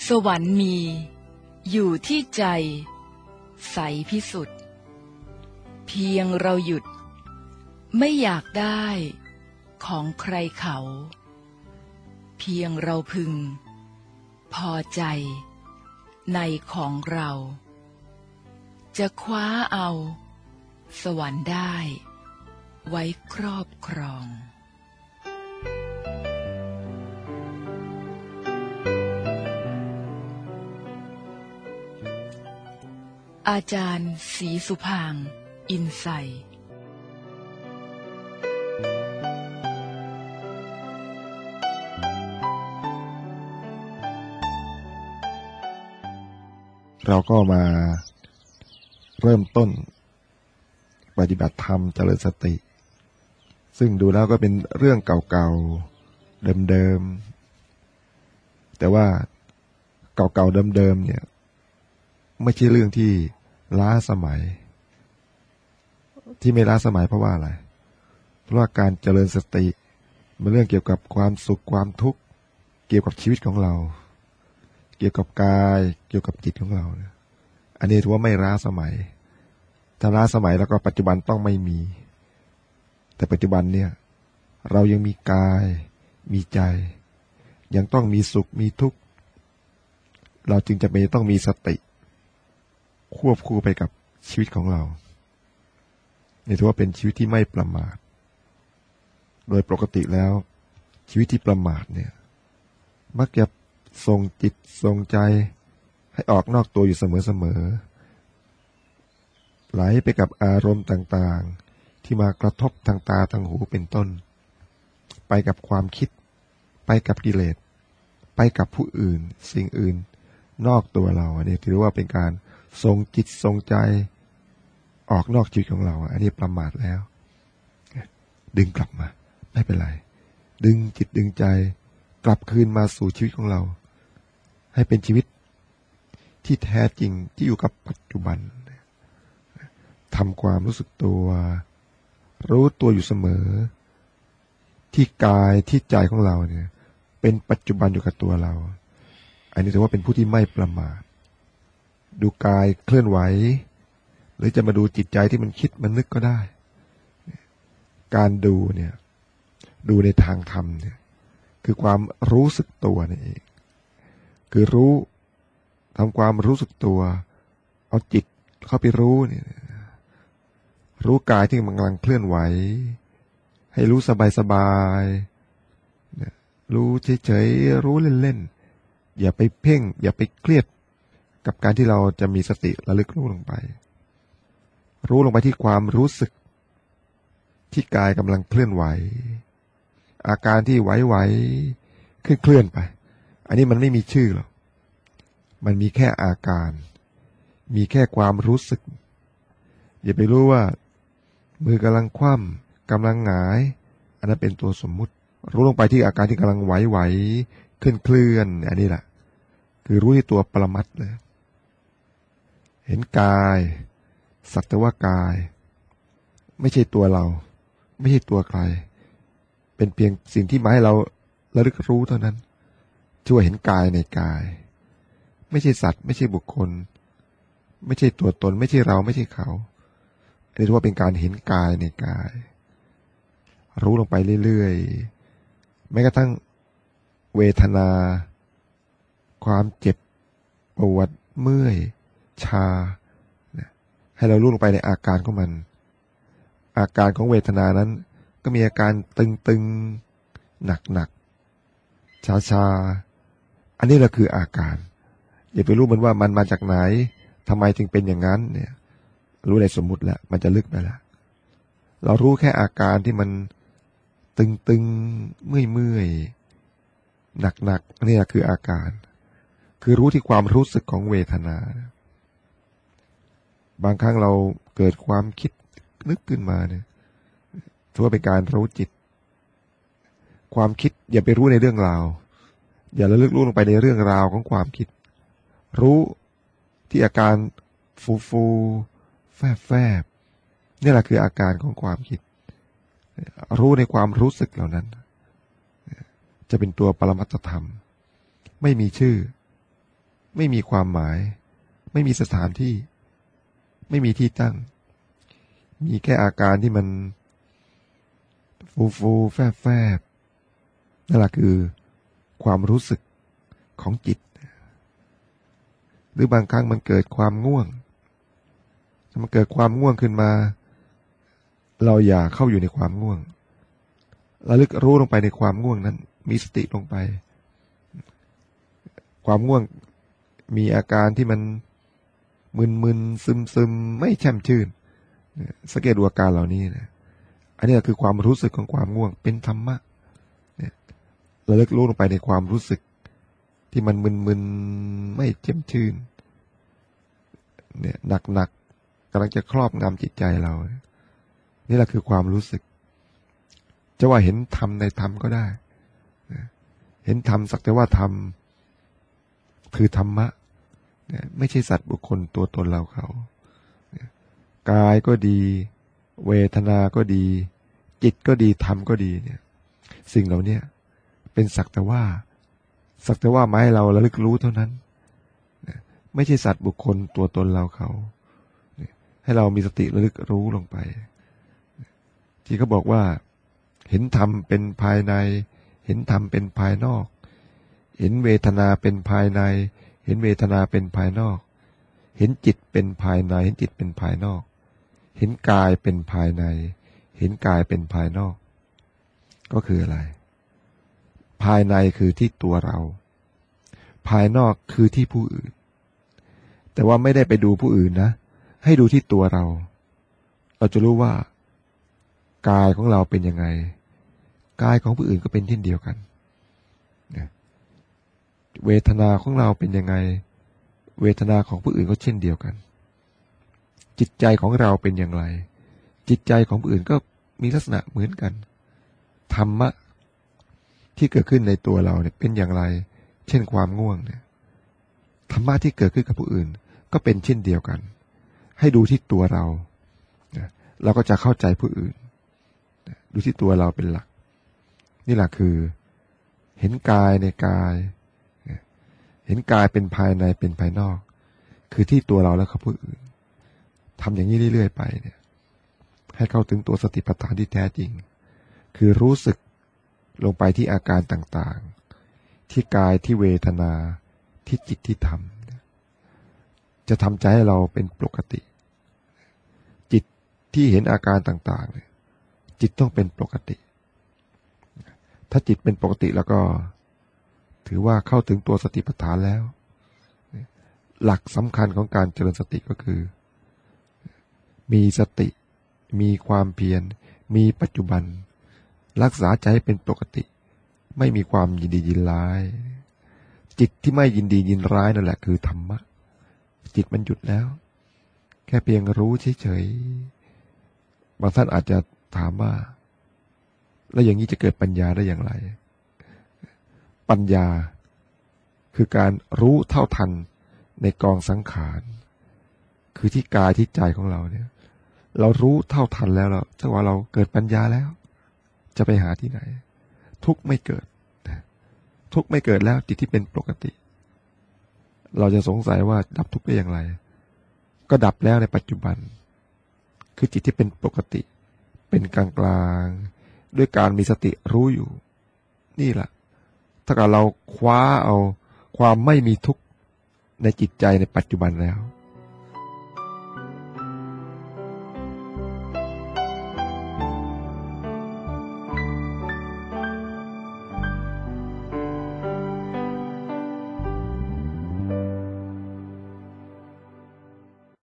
สวรรค์มีอยู่ที่ใจใสพิสุทธิ์เพียงเราหยุดไม่อยากได้ของใครเขาเพียงเราพึงพอใจในของเราจะคว้าเอาสวรรค์ได้ไว้ครอบครองอาจารย์ศรีสุภางค์อินไซย์เราก็มาเริ่มต้นปฏิบัติธรรมเจริญสติซึ่งดูแล้วก็เป็นเรื่องเก่าๆเดิมๆแต่ว่าเก่าๆเดิมๆเนี่ยไม่ใช่เรื่องที่ล้าสมัยที่ไม่ล้าสมัยเพราะว่าอะไรเพราะว่าการเจริญสติเป็นเรื่องเกี่ยวกับความสุขความทุกข์เกี่ยวกับชีวิตของเราเกี่ยวกับกายเกี่ยวกับจิตของเราอันนี้ถือว่าไม่ล้าสมัยถ้าล้าสมัยแล้วก็ปัจจุบันต้องไม่มีแต่ปัจจุบันเนี่ยเรายังมีกายมีใจยังต้องมีสุขมีทุกข์เราจึงจะต้องมีสติควบคู่ไปกับชีวิตของเรานี่ถือว่าเป็นชีวิตที่ไม่ประมาทโดยปกติแล้วชีวิตที่ประมาทเนี่ยมักจะส่งจิตส่งใจให้ออกนอกตัวอยู่เสมอๆไหลไปกับอารมณ์ต่างๆที่มากระทบทางตาทางหูเป็นต้นไปกับความคิดไปกับกิเลสไปกับผู้อื่นสิ่งอื่นนอกตัวเราอันนี้ถือว่าเป็นการส่งจิตส่งใจออกนอกชีวิตของเราอันนี้ประมาทแล้วดึงกลับมาไม่เป็นไรดึงจิตดึงใจกลับคืนมาสู่ชีวิตของเราให้เป็นชีวิตที่แท้จริงที่อยู่กับปัจจุบันทำความรู้สึกตัวรู้ตัวอยู่เสมอที่กายที่ใจของเราเนี่ยเป็นปัจจุบันอยู่กับตัวเราอันนี้ถือว่าเป็นผู้ที่ไม่ประมาทดูกายเคลื่อนไหวหรือจะมาดูจิตใจที่มันคิดมันนึกก็ได้การดูเนี่ยดูในทางธรรมเนี่ยคือความรู้สึกตัวนี่เองคือรู้ทำความรู้สึกตัวเอาจิตเข้าไปรู้เนี่ยรู้กายที่มันกำลังเคลื่อนไหวให้รู้สบายๆรู้เฉยๆรู้เล่นๆอย่าไปเพ่งอย่าไปเครียดกับการที่เราจะมีสติระลึกรู้ลงไปที่ความรู้สึกที่กายกำลังเคลื่อนไหวอาการที่ไหวๆเคลื่อนไปอันนี้มันไม่มีชื่อหรอกมันมีแค่อาการมีแค่ความรู้สึกอย่าไปรู้ว่ามือกำลังคว่ำกำลังหงายอันนั้นเป็นตัวสมมุติรู้ลงไปที่อาการที่กำลังไหวๆเคลื่อนอันนี้แหละคือรู้ที่ตัวปรมัตถ์เลยเห็นกายสักแต่ว่ากายไม่ใช่ตัวเราไม่ใช่ตัวใครเป็นเพียงสิ่งที่มาให้เราระลึกรู้เท่านั้นช่วยเห็นกายในกายไม่ใช่สัตว์ไม่ใช่บุคคลไม่ใช่ตัวตนไม่ใช่เราไม่ใช่เขาอันนี้ถือว่าเป็นการเห็นกายในกายรู้ลงไปเรื่อยๆแม้กระทั่งเวทนาความเจ็บปวดเมื่อยชาให้เรารู้ลงไปในอาการของมันอาการของเวทนานั้นก็มีอาการตึงๆหนักๆชาอันนี้แหละคืออาการอย่าไปรู้มันว่ามันมาจากไหนทำไมจึงเป็นอย่างนั้นเนี่ยรู้ในสมมุติแล้วมันจะลึกไปแล้วเรารู้แค่อาการที่มันตึงๆเมื่อยหนักๆนี่แหละคืออาการคือรู้ที่ความรู้สึกของเวทนาบางครั้งเราเกิดความคิดนึกขึ้นมาเนี่ยถือว่าเป็นการรู้จิตความคิดอย่าไปรู้ในเรื่องราวอย่าระลึกรู้ลงไปในเรื่องราวของความคิดรู้ที่อาการฟูแฟบนี่แหละคืออาการของความคิดรู้ในความรู้สึกเหล่านั้นจะเป็นตัวปรมัตถธรรมไม่มีชื่อไม่มีความหมายไม่มีสถานที่ไม่มีที่ตั้งมีแค่อาการที่มันฟูแฟบนั่นแหละคือความรู้สึกของจิตหรือบางครั้งมันเกิดความง่วงมันเกิดความง่วงขึ้นมาเราอย่าเข้าอยู่ในความง่วงระลึกรู้ลงไปในความง่วงนั้นมีสติลงไปความง่วงมีอาการที่มันมึนๆซึมๆไม่แช่มชื่นสังเกตดูอาการเหล่านี้นะอันนี้คือความรู้สึกของความง่วงเป็นธรรมะระลึกรู้ลงไปในความรู้สึกที่มันมึนๆไม่แช่มชื่นเนี่ยหนักๆกำลังจะครอบงำจิตใจเรานี่แหละคือความรู้สึกจะว่าเห็นธรรมในธรรมก็ได้เห็นธรรมสักแต่ว่าธรรมคือธรรมะไม่ใช่สัตว์บุคคลตัวตนเราเขากายก็ดีเวทนาก็ดีจิตก็ดีธรรมก็ดีเนี่ยสิ่งเหล่านี้เป็นสักแต่ว่ามาให้เราระลึกรู้เท่านั้นไม่ใช่สัตว์บุคคลตัวตนเราเขาให้เรามีสติระลึกรู้ลงไปที่เขาบอกว่าเห็นธรรมเป็นภายในเห็นธรรมเป็นภายนอกเห็นเวทนาเป็นภายในเห็นเวทนาเป็นภายนอกเห็นจิตเป็นภายในเห็นจิตเป็นภายนอกเห็นกายเป็นภายในเห็นกายเป็นภายนอกก็คืออะไรภายในคือที่ตัวเราภายนอกคือที่ผู้อื่นแต่ว่าไม่ได้ไปดูผู้อื่นนะให้ดูที่ตัวเราจะรู้ว่ากายของเราเป็นยังไงกายของผู้อื่นก็เป็นเช่นเดียวกันเวทนาของเราเป็นยังไงเวทนาของผู้อื่นก็เช่นเดียวกันจิตใจของเราเป็นอย่างไรจิตใจของผู้อื่นก็มีลักษณะเหมือนกันธรรมะที่เกิดขึ้นในตัวเราเนี่ยเป็นอย่างไรเช่นความง่วงเนี่ยธรรมะที่เกิดขึ้นกับผู้อื่นก็เป็นเช่นเดียวกันให้ดูที่ตัวเราเราก็จะเข้าใจผู้อื่นดูที่ตัวเราเป็นหลักนี่แหละคือเห็นกายในกายเห็นกายเป็นภายในเป็นภายนอกคือที่ตัวเราแล้วก็ผู้อื่นทำอย่างนี้เรื่อยๆไปเนี่ยให้เข้าถึงตัวสติปัฏฐานที่แท้จริงคือรู้สึกลงไปที่อาการต่างๆที่กายที่เวทนาที่จิตที่ธรรมจะทำใจให้เราเป็นปกติจิตที่เห็นอาการต่างๆเนี่ยจิตต้องเป็นปกติถ้าจิตเป็นปกติแล้วก็ถือว่าเข้าถึงตัวสติปัฏฐานแล้วหลักสำคัญของการเจริญสติก็คือมีสติมีความเพียรมีปัจจุบันรักษาใจให้เป็นปกติไม่มีความยินดียินร้ายจิตที่ไม่ยินดียินร้ายนั่นแหละคือธรรมะจิตมันหยุดแล้วแค่เพียงรู้เฉยๆบางท่านอาจจะถามว่าแล้วอย่างนี้จะเกิดปัญญาได้อย่างไรปัญญาคือการรู้เท่าทันในกองสังขารคือที่กายที่ใจของเราเนี่ยเรารู้เท่าทันแล้วเราถ้าว่าเราเกิดปัญญาแล้วจะไปหาที่ไหนทุกข์ไม่เกิดทุกข์ไม่เกิดแล้วจิตที่เป็นปกติเราจะสงสัยว่าดับทุกข์ได้อย่างไรก็ดับแล้วในปัจจุบันคือจิตที่เป็นปกติเป็นกลางๆด้วยการมีสติรู้อยู่นี่แหละถ้าเกิดเราคว้าเอาความไม่มีทุกข์ในจิตใจในปัจจุบันแล้ว